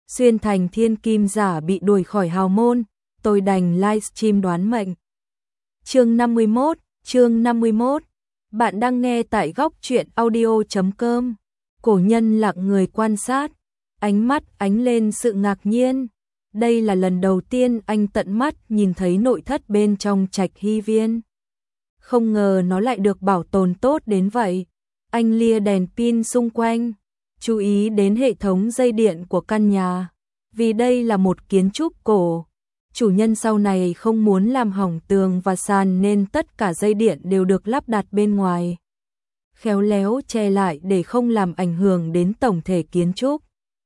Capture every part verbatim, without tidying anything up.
xuyên thành thiên kim giả bị đuổi khỏi hào môn, tôi đành livestream đoán mệnh. Chương năm mươi mốt, chương năm mươi mốt. Bạn đang nghe tại góc truyện audio chấm com. Cổ nhân lặng người quan sát, ánh mắt ánh lên sự ngạc nhiên. Đây là lần đầu tiên anh tận mắt nhìn thấy nội thất bên trong Trạch Hy Viên. Không ngờ nó lại được bảo tồn tốt đến vậy. Anh lia đèn pin xung quanh, chú ý đến hệ thống dây điện của căn nhà. Vì đây là một kiến trúc cổ, chủ nhân sau này không muốn làm hỏng tường và sàn nên tất cả dây điện đều được lắp đặt bên ngoài, khéo léo che lại để không làm ảnh hưởng đến tổng thể kiến trúc.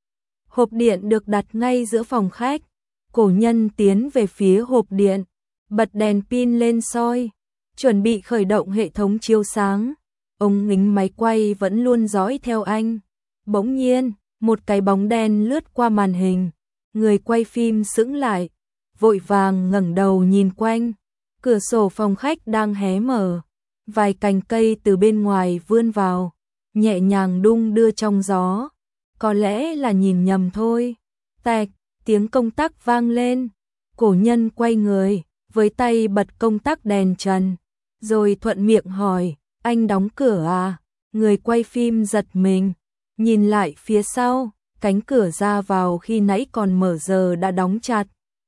Hộp điện được đặt ngay giữa phòng khách. Cổ nhân tiến về phía hộp điện, bật đèn pin lên soi, chuẩn bị khởi động hệ thống chiếu sáng. Ống nghính máy quay vẫn luôn dõi theo anh. Bỗng nhiên, một cái bóng đen lướt qua màn hình. Người quay phim sững lại, vội vàng ngẩng đầu nhìn quanh. Cửa sổ phòng khách đang hé mở, vài cành cây từ bên ngoài vươn vào, nhẹ nhàng đung đưa trong gió. Có lẽ là nhìn nhầm thôi. Tạch, tiếng công tắc vang lên. Cổ nhân quay người, với tay bật công tắc đèn trần, rồi thuận miệng hỏi, anh đóng cửa à? Người quay phim giật mình, nhìn lại phía sau, cánh cửa ra vào khi nãy còn mở giờ đã đóng chặt.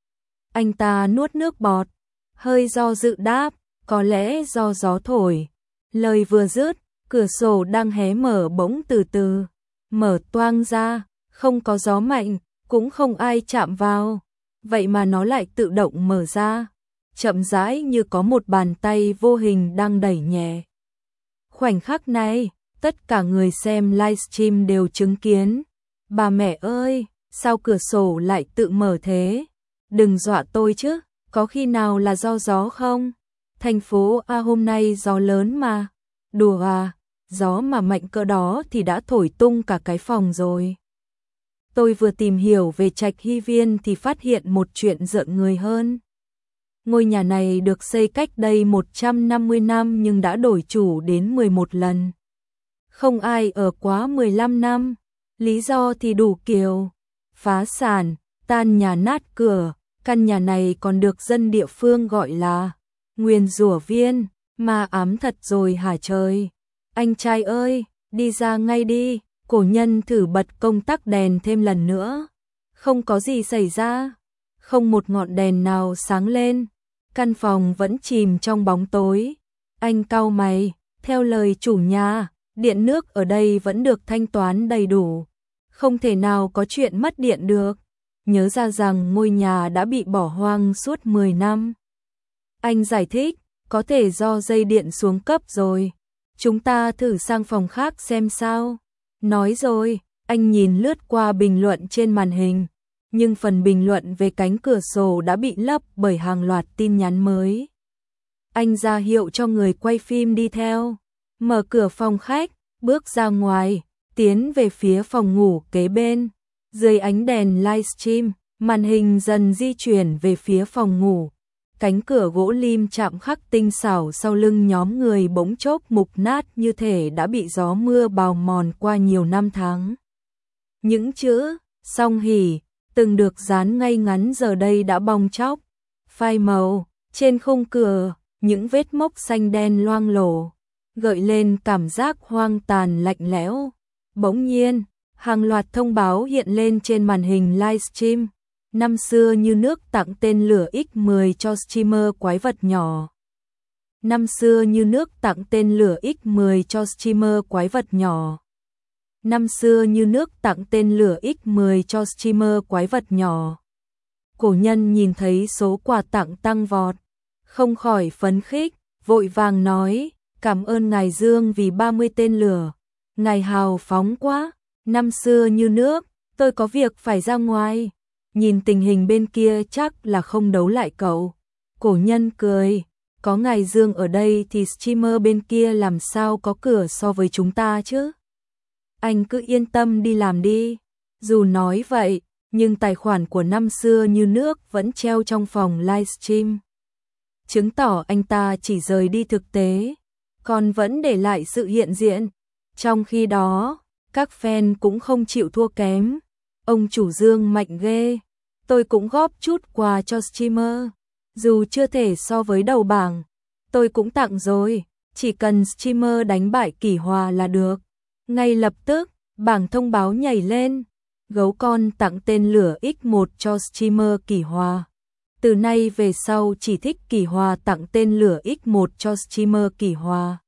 Anh ta nuốt nước bọt, hơi do dự đáp, có lẽ do gió thổi. Lời vừa dứt, cửa sổ đang hé mở bỗng từ từ mở toang ra, không có gió mạnh, cũng không ai chạm vào, vậy mà nó lại tự động mở ra, chậm rãi như có một bàn tay vô hình đang đẩy nhẹ. Khoảnh khắc này, tất cả người xem livestream đều chứng kiến. Bà mẹ ơi, sao cửa sổ lại tự mở thế? Đừng dọa tôi chứ, có khi nào là do gió không? Thành phố A hôm nay gió lớn mà. Đùa à, gió mà mạnh cỡ đó thì đã thổi tung cả cái phòng rồi. Tôi vừa tìm hiểu về Trạch Hy Viên thì phát hiện một chuyện rợn người hơn. Ngôi nhà này được xây cách đây một trăm năm mươi năm nhưng đã đổi chủ đến mười một lần. Không ai ở quá mười lăm năm. Lý do thì đủ kiểu: phá sản, tan nhà nát cửa. Căn nhà này còn được dân địa phương gọi là nguyền rủa viên, ma ám thật rồi hả trời. Anh trai ơi, đi ra ngay đi. Cổ nhân thử bật công tắc đèn thêm lần nữa. Không có gì xảy ra. Không một ngọn đèn nào sáng lên. Căn phòng vẫn chìm trong bóng tối. Anh cau mày, theo lời chủ nhà, điện nước ở đây vẫn được thanh toán đầy đủ. Không thể nào có chuyện mất điện được. Nhớ ra rằng ngôi nhà đã bị bỏ hoang suốt mười năm. Anh giải thích, có thể do dây điện xuống cấp rồi. Chúng ta thử sang phòng khác xem sao. Nói rồi, anh nhìn lướt qua bình luận trên màn hình, nhưng phần bình luận về cánh cửa sổ đã bị lấp bởi hàng loạt tin nhắn mới. Anh ra hiệu cho người quay phim đi theo, mở cửa phòng khách, bước ra ngoài, tiến về phía phòng ngủ kế bên. Dưới ánh đèn livestream, màn hình dần di chuyển về phía phòng ngủ. Cánh cửa gỗ lim chạm khắc tinh xảo sau lưng nhóm người bỗng chốc mục nát như thể đã bị gió mưa bào mòn qua nhiều năm tháng. Những chữ song hỉ từng được dán ngay ngắn giờ đây đã bong chóc, phai màu. Trên khung cửa, những vết mốc xanh đen loang lổ, gợi lên cảm giác hoang tàn lạnh lẽo. Bỗng nhiên, hàng loạt thông báo hiện lên trên màn hình livestream. Năm xưa như nước tặng tên lửa X mười cho streamer quái vật nhỏ. Năm xưa như nước tặng tên lửa X mười cho streamer quái vật nhỏ. Năm xưa như nước tặng tên lửa X mười cho streamer quái vật nhỏ. Cổ nhân nhìn thấy số quà tặng tăng vọt, không khỏi phấn khích, vội vàng nói, cảm ơn ngài Dương vì ba mươi tên lửa. Ngài hào phóng quá. Năm xưa như nước, tôi có việc phải ra ngoài. Nhìn tình hình bên kia chắc là không đấu lại cậu. Cổ nhân cười, có ngài Dương ở đây thì streamer bên kia làm sao có cửa so với chúng ta chứ. Anh cứ yên tâm đi làm đi. Dù nói vậy, nhưng tài khoản của năm xưa như nước vẫn treo trong phòng livestream, chứng tỏ anh ta chỉ rời đi thực tế, còn vẫn để lại sự hiện diện. Trong khi đó, các fan cũng không chịu thua kém. ông chủ Dương mạnh ghê. Tôi cũng góp chút quà cho streamer. Dù chưa thể so với đầu bảng, tôi cũng tặng rồi. Chỉ cần streamer đánh bại Kỷ Hòa là được. Ngay lập tức, bảng thông báo nhảy lên. Gấu con tặng tên lửa ích một cho streamer Kỷ Hòa. Từ nay về sau chỉ thích Kỷ Hòa tặng tên lửa ích một cho streamer Kỷ Hòa.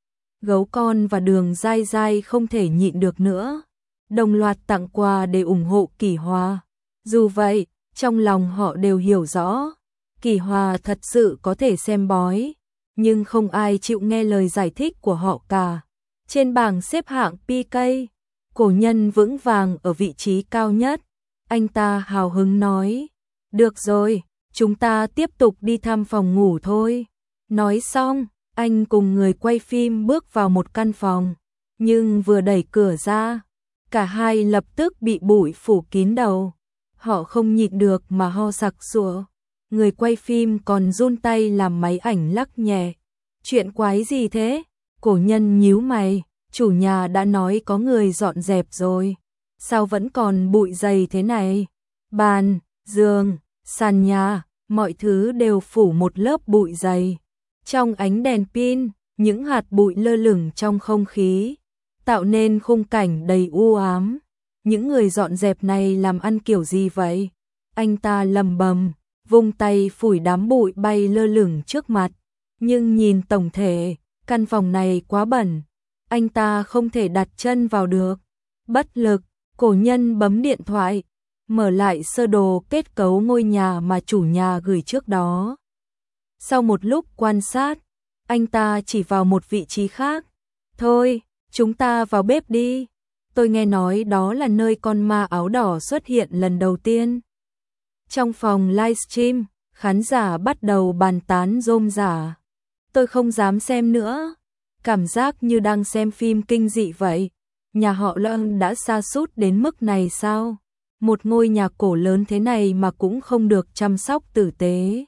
Gấu con và Đường Dai Dai không thể nhịn được nữa. Đồng loạt tặng quà để ủng hộ Kỷ Hòa. Dù vậy, trong lòng họ đều hiểu rõ. Kỷ Hòa thật sự có thể xem bói. Nhưng không ai chịu nghe lời giải thích của họ cả. Trên bảng xếp hạng pê ca, Cổ Nhân vững vàng ở vị trí cao nhất. Anh ta hào hứng nói. Được rồi, chúng ta tiếp tục đi thăm phòng ngủ thôi. Nói xong, anh cùng người quay phim bước vào một căn phòng. Nhưng vừa đẩy cửa ra, cả hai lập tức bị bụi phủ kín đầu. Họ không nhịn được mà ho sặc sụa. Người quay phim còn run tay làm máy ảnh lắc nhẹ. Chuyện quái gì thế? Cổ Nhân nhíu mày. Chủ nhà đã nói có người dọn dẹp rồi. Sao vẫn còn bụi dày thế này? Bàn, giường, sàn nhà, mọi thứ đều phủ một lớp bụi dày. Trong ánh đèn pin, những hạt bụi lơ lửng trong không khí, tạo nên khung cảnh đầy u ám. Những người dọn dẹp này làm ăn kiểu gì vậy? Anh ta lầm bầm, vung tay phủi đám bụi bay lơ lửng trước mặt. Nhưng nhìn tổng thể, căn phòng này quá bẩn. Anh ta không thể đặt chân vào được. Bất lực, Cổ Nhân bấm điện thoại, mở lại sơ đồ kết cấu ngôi nhà mà chủ nhà gửi trước đó. Sau một lúc quan sát, anh ta chỉ vào một vị trí khác. Thôi, chúng ta vào bếp đi. Tôi nghe nói đó là nơi con ma áo đỏ xuất hiện lần đầu tiên. Trong phòng livestream, khán giả bắt đầu bàn tán rôm rả. Tôi không dám xem nữa. Cảm giác như đang xem phim kinh dị vậy. Nhà họ Lâm đã sa sút đến mức này sao? Một ngôi nhà cổ lớn thế này mà cũng không được chăm sóc tử tế.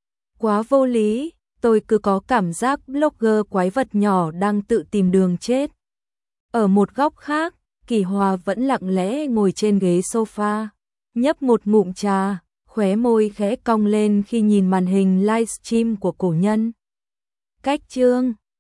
Quá vô lý, tôi cứ có cảm giác blogger quái vật nhỏ đang tự tìm đường chết. Ở một góc khác, Kỷ Hòa vẫn lặng lẽ ngồi trên ghế sofa, nhấp một ngụm trà, khóe môi khẽ cong lên khi nhìn màn hình livestream của Cổ Nhân. Cách chương